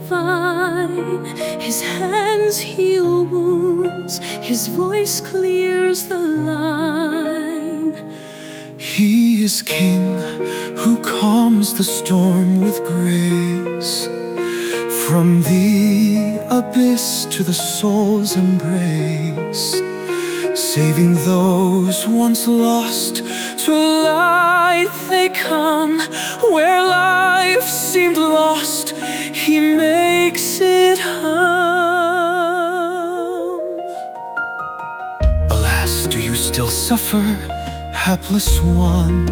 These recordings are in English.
divine. His hands heal wounds, His voice clears the line. He is King who calms the storm with grace. From the abyss to the soul's embrace, saving those once lost, to light they come. Where life seemed lost, He makes it hum. Alas, do you still suffer, hapless one?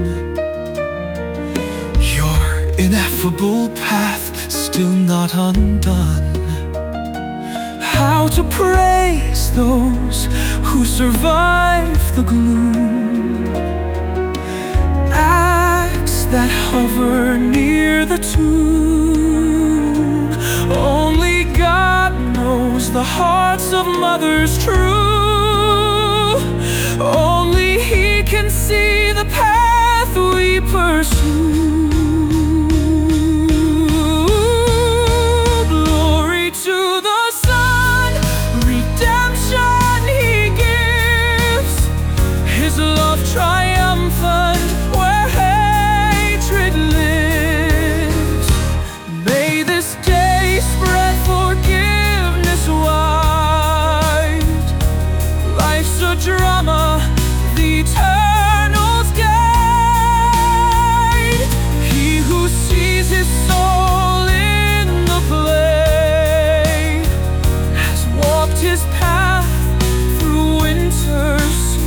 Your ineffable path still not undone. How to praise those who survive the gloom, acts that hover near the tomb. Only God knows the hearts of mothers true. Only He can see the path we pursue. Triumphant where hatred lives. May this day spread forgiveness wide. Life's a drama, the eternal's guide. He who sees his soul in the play has walked his path through winter's.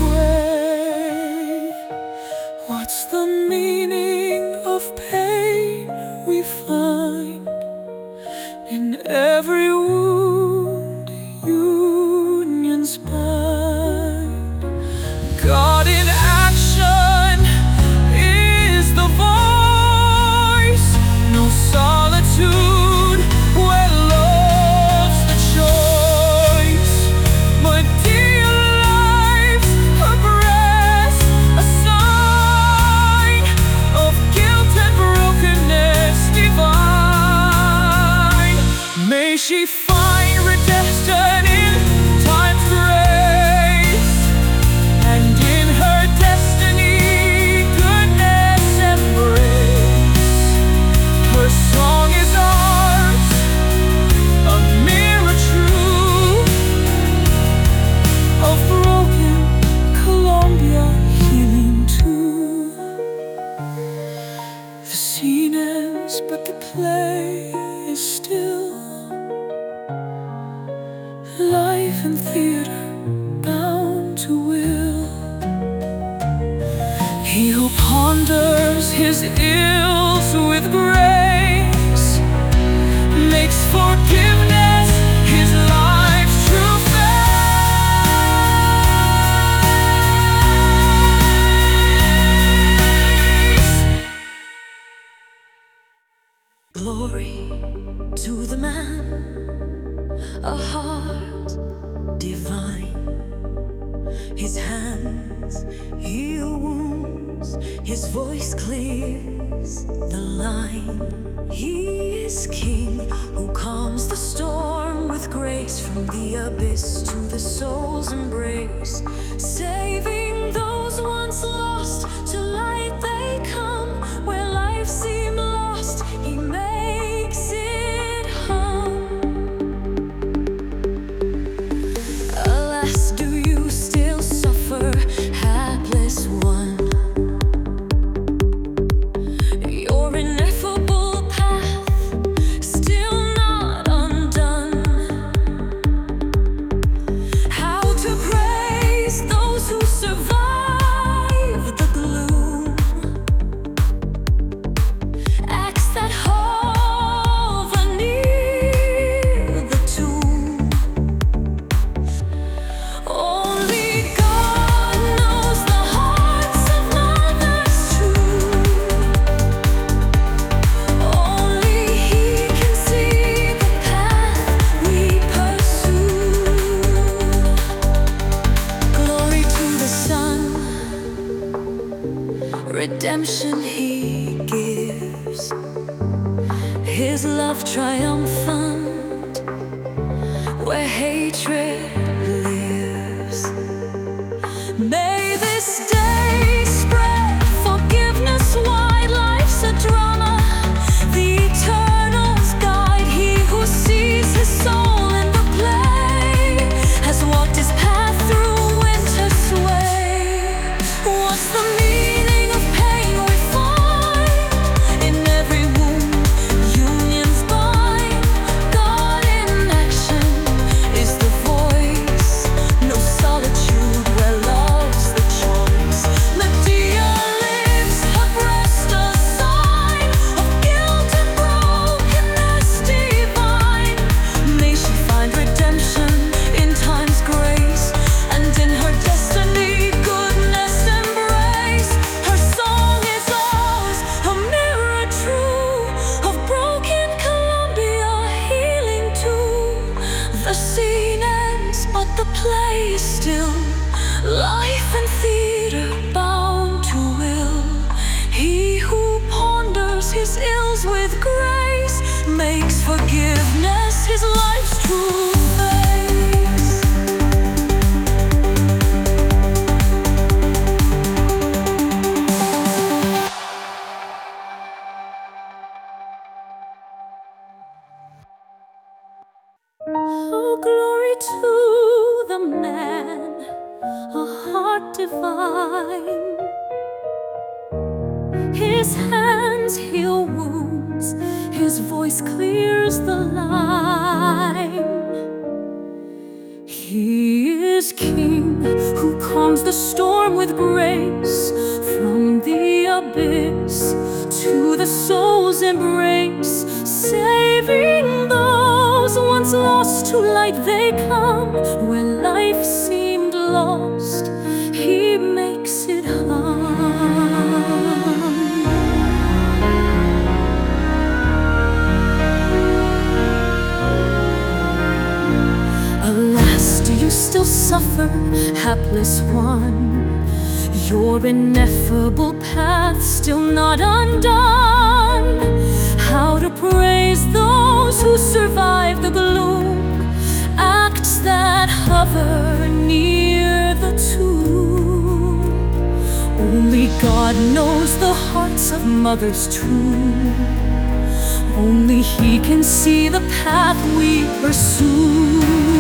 What's the meaning of pain we find in every wound unions bind? God in action is the voice, no solitude where love's the choice. But dear life, a breast, a sign of guilt and brokenness divine. May she find redemption in time's grace, and in her destiny goodness embrace. Her song is ours, a mirror true of broken Columbia healing too. The scene ends, but the play is still. Life and theater bound to will. He who ponders his ills with grace makes forgiveness his life's true face. Glory to the man, a heart divine. His hands heal wounds, His voice clears the line. He is King who calms the storm with grace. From the abyss to the soul's embrace, saving those once lost, to light they come. Where life seemed lost, He makes it hum. Alas, do you still suffer, hapless one? Your ineffable path still not undone. How to praise those who survive the gloom, acts that hover near the tomb. Only God knows the hearts of mothers true. Only He can see the path we pursue. Glory to the Son, redemption He gives. His His love triumphant where hatred lives. May this day spread forgiveness wide. Life's a drama, the Eternal's guide. He who sees his soul in the play has walked his path through winter's sway. What's the meaning of pain we find in every wound? Unions bind. God in action is the voice. No solitude where love's the choice. Medea lives, her breast a sign of guilt and brokenness divine. May she find redemption in time's grace, and in her destiny goodness embrace. Her song is ours, a mirror true of broken Columbia, healing too. The scene ends, but the play is still. Life and theater bound to will. He who ponders his ills with grace makes forgiveness his life's true face. Oh, glory to the man, a heart divine. His hands heal wounds, his voice clears the line. He is King who calms the storm with grace. From the abyss to the soul's embrace, saving those once lost to light they come. When life seemed lost, he makes it hum. Alas, do you still suffer, hapless one? Your ineffable path still not undone. How to praise those who survive the gloom, acts that hover near the tomb. Only God knows the hearts of mothers true. Only He can see the path we pursue.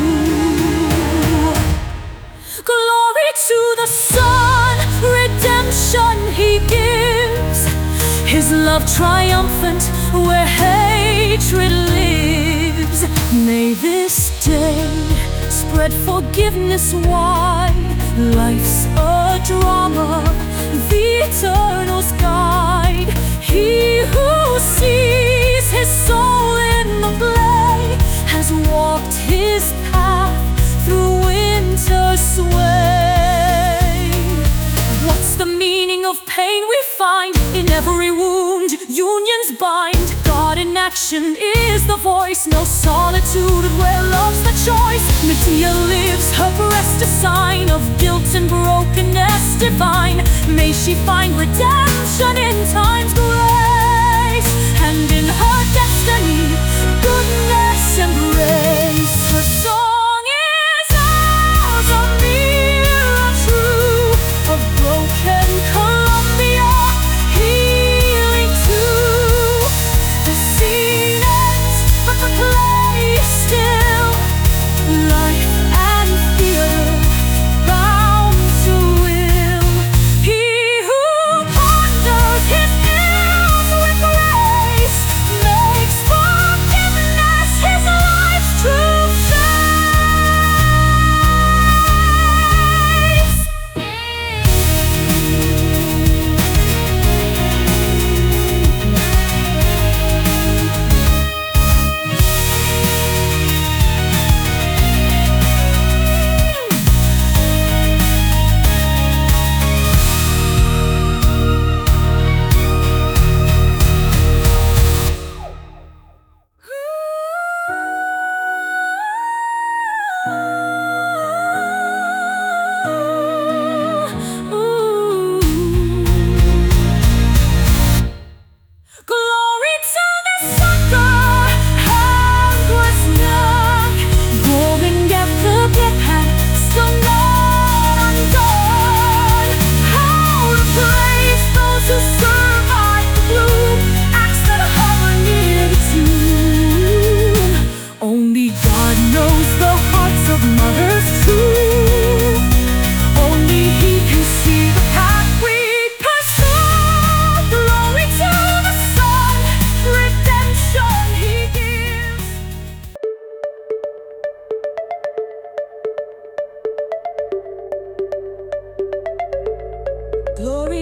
Glory to the Son, redemption He gives. His love triumphant where hatred lives. May this day spread forgiveness wide. Life's a drama, the Eternal's guide. He who sees his soul in the play has walked his path through winter's sway. What's the meaning of pain we find in every wound? Unions bind. God in action is the voice. No solitude where love's the choice. Medea lives, her breast a sign of guilt and brokenness divine. May she find redemption in time's grace, and in her destiny goodness embrace. Her song is ours, a mirror true of broken Columbia, healing too. The scene ends, but the play is still. Life and theater bound to will. He who ponders his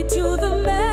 to the man.